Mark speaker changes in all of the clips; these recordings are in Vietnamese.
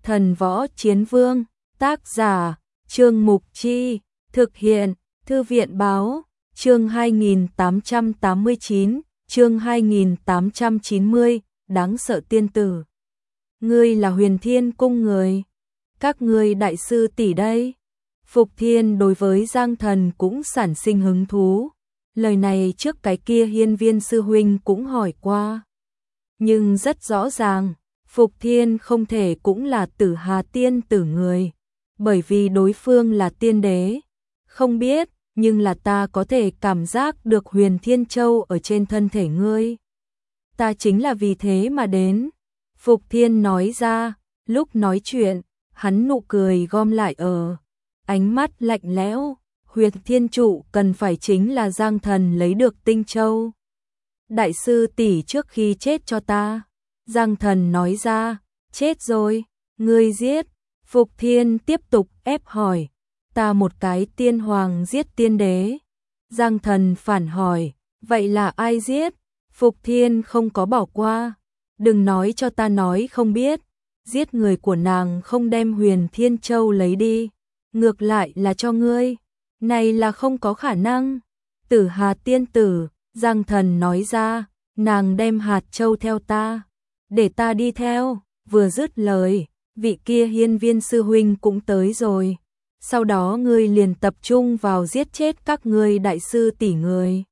Speaker 1: Thần Võ Chiến Vương, tác giả, Trương Mục Chi, thực hiện, Thư viện Báo, chương 2889, chương 2890, đáng sợ tiên tử. Ngươi là Huyền Thiên Cung người, các ngươi đại sư tỷ đây. Phục Thiên đối với Giang Thần cũng sản sinh hứng thú. Lời này trước cái kia Hiên Viên sư huynh cũng hỏi qua. Nhưng rất rõ ràng, Phục Thiên không thể cũng là Tử Hà tiên tử người, bởi vì đối phương là tiên đế. Không biết, nhưng là ta có thể cảm giác được Huyền Thiên Châu ở trên thân thể ngươi. Ta chính là vì thế mà đến. Phục Thiên nói ra, lúc nói chuyện, hắn nụ cười gom lại ở ánh mắt lạnh lẽo. Huyền Thiên trụ cần phải chính là Giang Thần lấy được Tinh Châu. Đại sư tỷ trước khi chết cho ta. Giang Thần nói ra, chết rồi, ngươi giết. Phục Thiên tiếp tục ép hỏi, ta một cái tiên hoàng giết tiên đế. Giang Thần phản hỏi, vậy là ai giết? Phục Thiên không có bỏ qua, đừng nói cho ta nói không biết. Giết người của nàng không đem Huyền Thiên Châu lấy đi, ngược lại là cho ngươi. Này là không có khả năng. Tử Hà tiên tử, Giang Thần nói ra, nàng đem hạt châu theo ta, để ta đi theo. Vừa dứt lời, vị kia Hiên Viên sư huynh cũng tới rồi. Sau đó ngươi liền tập trung vào giết chết các ngươi đại sư tỷ người.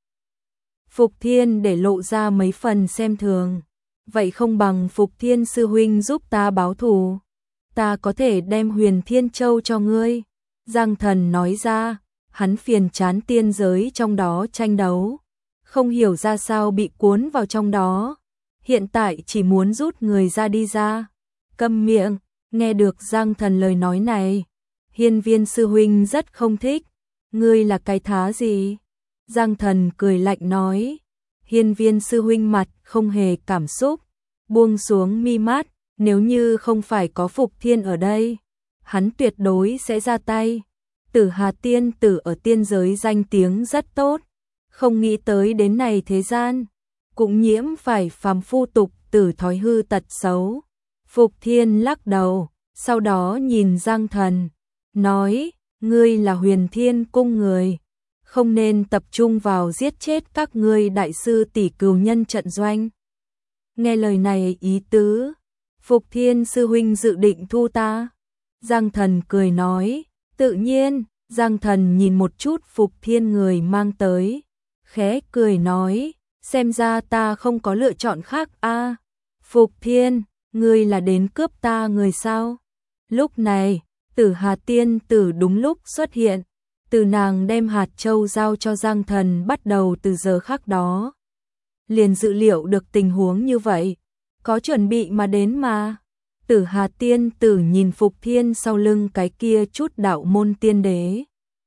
Speaker 1: Phục Thiên để lộ ra mấy phần xem thường. Vậy không bằng Phục Thiên sư huynh giúp ta báo thù, ta có thể đem Huyền Thiên Châu cho ngươi. Giang Thần nói ra, hắn phiền chán tiên giới trong đó tranh đấu, không hiểu ra sao bị cuốn vào trong đó, hiện tại chỉ muốn rút người ra đi ra. Câm miệng. Nghe được Giang Thần lời nói này, Hiên Viên sư huynh rất không thích. Ngươi là cái thá gì? Giang Thần cười lạnh nói. Hiên Viên sư huynh mặt không hề cảm xúc, buông xuống mi mắt. Nếu như không phải có Phục Thiên ở đây, hắn tuyệt đối sẽ ra tay. Tử Hà tiên tử ở tiên giới danh tiếng rất tốt, không nghĩ tới đến này thế gian cũng nhiễm phải phàm phu tục tử thói hư tật xấu. Phục Thiên lắc đầu, sau đó nhìn Giang Thần, nói, ngươi là Huyền Thiên Cung người, không nên tập trung vào giết chết các ngươi đại sư tỷ cừu nhân trận doanh. Nghe lời này ý tứ, Phục Thiên sư huynh dự định thu ta. Giang Thần cười nói, tự nhiên. Giang Thần nhìn một chút Phục Thiên người mang tới, khẽ cười nói, xem ra ta không có lựa chọn khác a. Phục Thiên, ngươi là đến cướp ta người sao? Lúc này, Tử Hà tiên tử đúng lúc xuất hiện, từ nàng đem hạt châu giao cho Giang Thần bắt đầu từ giờ khắc đó. Liền dự liệu được tình huống như vậy, có chuẩn bị mà đến mà. Tử Hà tiên tử nhìn Phục Thiên sau lưng cái kia chút đạo môn tiên đế,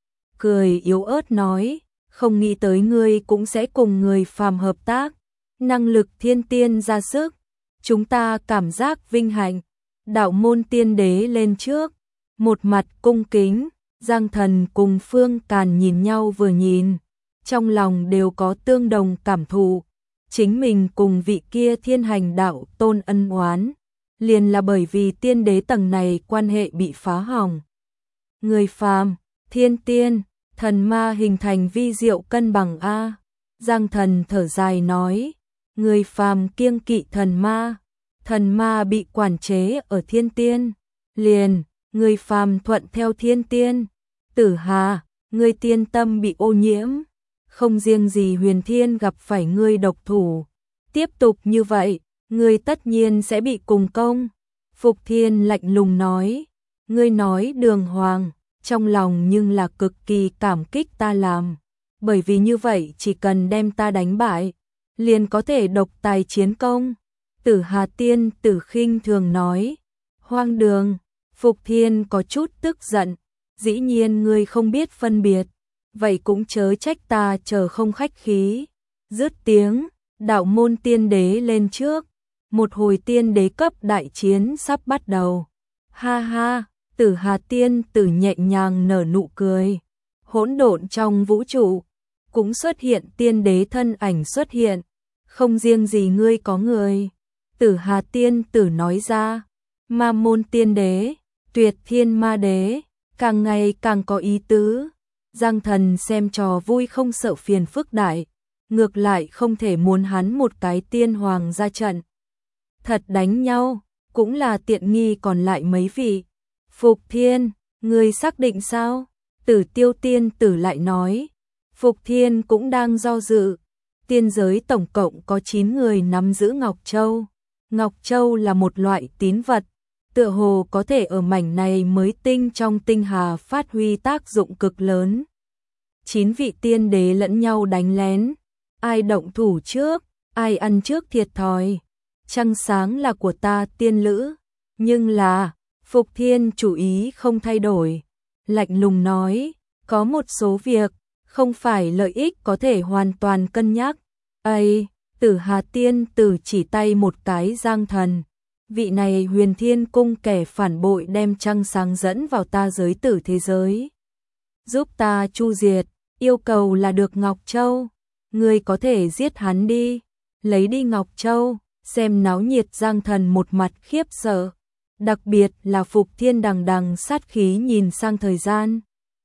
Speaker 1: cười yếu ớt nói, không nghĩ tới ngươi cũng sẽ cùng người phàm hợp tác, năng lực thiên tiên ra sức, chúng ta cảm giác vinh hạnh. Đạo môn tiên đế lên trước, một mặt cung kính. Giang Thần cùng Phương Càn nhìn nhau vừa nhìn, trong lòng đều có tương đồng cảm thụ. Chính mình cùng vị kia thiên hành đạo tôn ân oán, liền là bởi vì tiên đế tầng này quan hệ bị phá hỏng. Người phàm, thiên tiên, thần ma hình thành vi diệu cân bằng a. Giang Thần thở dài nói, người phàm kiêng kỵ thần ma bị quản chế ở thiên tiên, liền người phàm thuận theo thiên tiên. Tử Hà, người tiên tâm bị ô nhiễm, không riêng gì Huyền Thiên gặp phải ngươi độc thủ, tiếp tục như vậy, ngươi tất nhiên sẽ bị cùng công. Phục Thiên lạnh lùng nói, ngươi nói đường hoàng, trong lòng nhưng là cực kỳ cảm kích ta làm, bởi vì như vậy chỉ cần đem ta đánh bại, liền có thể độc tài chiến công. Tử Hà tiên tử khinh thường nói, hoang đường. Phục Thiên có chút tức giận, dĩ nhiên ngươi không biết phân biệt, vậy cũng chớ trách ta chờ không khách khí. Dứt tiếng, đạo môn tiên đế lên trước, một hồi tiên đế cấp đại chiến sắp bắt đầu. Ha ha, Tử Hà tiên tử nhẹ nhàng nở nụ cười. Hỗn độn trong vũ trụ cũng xuất hiện tiên đế thân ảnh xuất hiện, không riêng gì ngươi có người. Tử Hà tiên tử nói ra, Ma môn tiên đế, Tuyệt Thiên Ma đế, càng ngày càng có ý tứ. Giang Thần xem trò vui không sợ phiền phức đại, ngược lại không thể muốn hắn một cái tiên hoàng ra trận. Thật đánh nhau, cũng là tiện nghi còn lại mấy vị. Phục Thiên, người xác định sao? Tử Tiêu tiên tử lại nói. Phục Thiên cũng đang do dự. Tiên giới tổng cộng có 9 người nắm giữ Ngọc Châu. Ngọc Châu là một loại tín vật, tựa hồ có thể ở mảnh này mới tinh trong tinh hà phát huy tác dụng cực lớn. 9 vị tiên đế lẫn nhau đánh lén, ai động thủ trước, ai ăn trước thiệt thòi. Trăng sáng là của ta tiên lữ, nhưng là, Phục Thiên chủ ý không thay đổi. Lạnh lùng nói, có một số việc, không phải lợi ích có thể hoàn toàn cân nhắc. Ây, Tử Hà tiên tử chỉ tay một cái Giang Thần. Vị này Huyền Thiên cung kẻ phản bội đem trăng sáng dẫn vào ta giới tử thế giới. Giúp ta chu diệt, yêu cầu là được Ngọc Châu. Ngươi có thể giết hắn đi, lấy đi Ngọc Châu. Xem náo nhiệt Giang Thần một mặt khiếp sợ. Đặc biệt là Phục Thiên đằng đằng sát khí nhìn sang thời gian.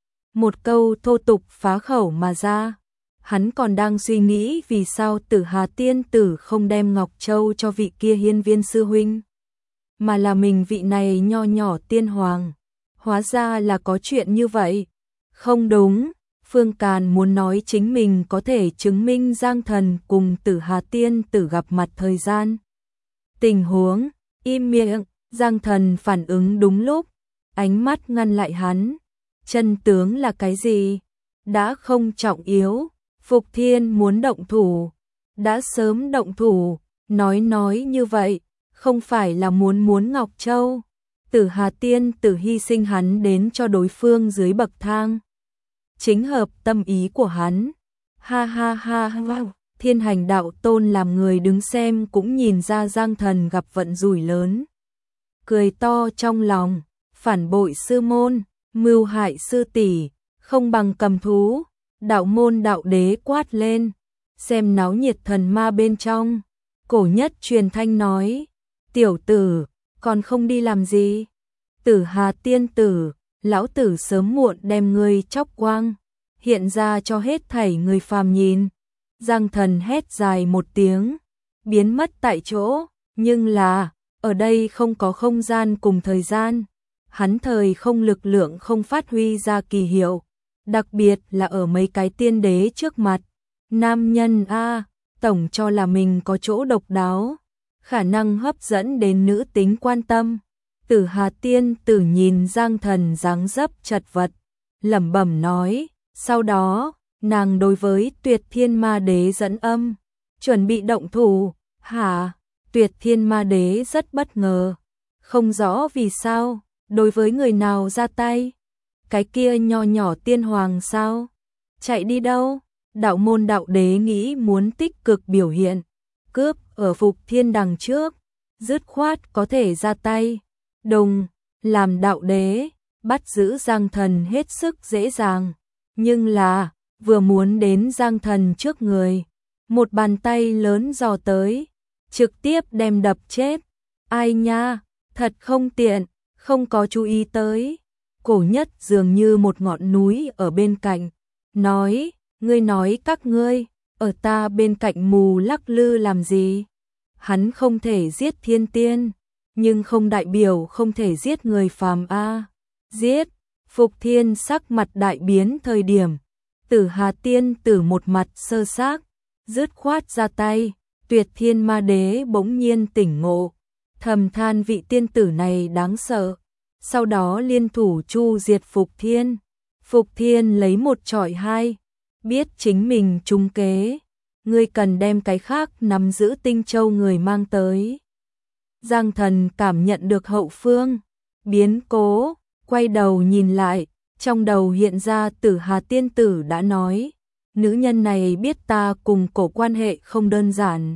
Speaker 1: Một câu thô tục phá khẩu mà ra. Hắn còn đang suy nghĩ vì sao Tử Hà tiên tử không đem Ngọc Châu cho vị kia Hiên Viên sư huynh, mà là mình vị này nho nhỏ tiên hoàng. Hóa ra là có chuyện như vậy. Không đúng, Phương Càn muốn nói chính mình có thể chứng minh Giang Thần cùng Tử Hà tiên tử gặp mặt thời gian. Tình huống, im miệng, Giang Thần phản ứng đúng lúc, ánh mắt ngăn lại hắn. Chân tướng là cái gì? Đã không trọng yếu. Phục Thiên muốn động thủ, đã sớm động thủ, nói như vậy, không phải là muốn Ngọc Châu. Tử Hà tiên tử hy sinh hắn đến cho đối phương dưới bậc thang. Chính hợp tâm ý của hắn. Ha ha ha ha, Thiên Hành đạo tôn làm người đứng xem cũng nhìn ra Giang Thần gặp vận rủi lớn. Cười to trong lòng, phản bội sư môn, mưu hại sư tỷ, không bằng cầm thú. Đạo môn đạo đế quát lên, xem náo nhiệt thần ma bên trong. Cổ Nhất truyền thanh nói, tiểu tử, còn không đi làm gì? Tử Hà tiên tử, lão tử sớm muộn đem ngươi chóc quang, hiện ra cho hết thảy người phàm nhìn. Giang Thần hét dài một tiếng, biến mất tại chỗ, nhưng là, ở đây không có không gian cùng thời gian. Hắn thời không lực lượng không phát huy ra kỳ hiệu. Đặc biệt là ở mấy cái tiên đế trước mặt. Nam nhân a, tổng cho là mình có chỗ độc đáo, khả năng hấp dẫn đến nữ tính quan tâm. Tử Hà tiên tử nhìn Giang Thần dáng dấp chật vật, lẩm bẩm nói, sau đó, nàng đối với Tuyệt Thiên Ma đế dẫn âm, chuẩn bị động thủ. Hả? Tuyệt Thiên Ma đế rất bất ngờ, không rõ vì sao, đối với người nào ra tay. Cái kia nho nhỏ tiên hoàng sao? Chạy đi đâu? Đạo môn đạo đế nghĩ muốn tích cực biểu hiện, cướp ở Phục Thiên đằng trước, dứt khoát có thể ra tay. Đùng, làm đạo đế, bắt giữ Giang Thần hết sức dễ dàng, nhưng là, vừa muốn đến Giang Thần trước người, một bàn tay lớn giò tới, trực tiếp đem đập chết. Ai nha, thật không tiện, không có chú ý tới. Cổ Nhất dường như một ngọn núi ở bên cạnh, nói, ngươi nói các ngươi, ở ta bên cạnh mù lắc lư làm gì? Hắn không thể giết thiên tiên, nhưng không đại biểu không thể giết người phàm a. Giết, Phục Thiên sắc mặt đại biến thời điểm, Tử Hà tiên tử một mặt sơ xác, dứt khoát ra tay. Tuyệt Thiên Ma đế bỗng nhiên tỉnh ngộ, thầm than vị tiên tử này đáng sợ. Sau đó liên thủ chu diệt Phục Thiên. Phục Thiên lấy một chọi hai, biết chính mình trúng kế. Ngươi cần đem cái khác nắm giữ Tinh Châu người mang tới. Giang Thần cảm nhận được hậu phương biến cố, quay đầu nhìn lại, trong đầu hiện ra Tử Hà tiên tử đã nói, nữ nhân này biết ta cùng cổ quan hệ không đơn giản,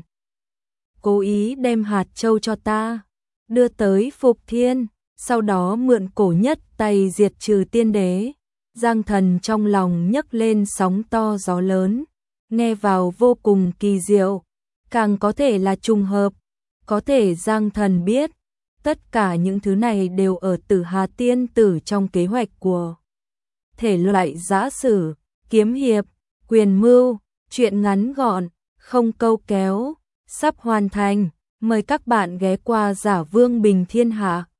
Speaker 1: cố ý đem hạt châu cho ta, đưa tới Phục Thiên, sau đó mượn Cổ Nhất tay diệt trừ tiên đế. Giang Thần trong lòng nhấc lên sóng to gió lớn, nghe vào vô cùng kỳ diệu, càng có thể là trùng hợp, có thể Giang Thần biết, Tất cả những thứ này đều ở Tử Hà Tiên Tử trong kế hoạch của thể loại giã sử, kiếm hiệp, quyền mưu, truyện ngắn gọn, không câu kéo, sắp hoàn thành. Mời các bạn ghé qua Giả Vương Bình Thiên Hạ.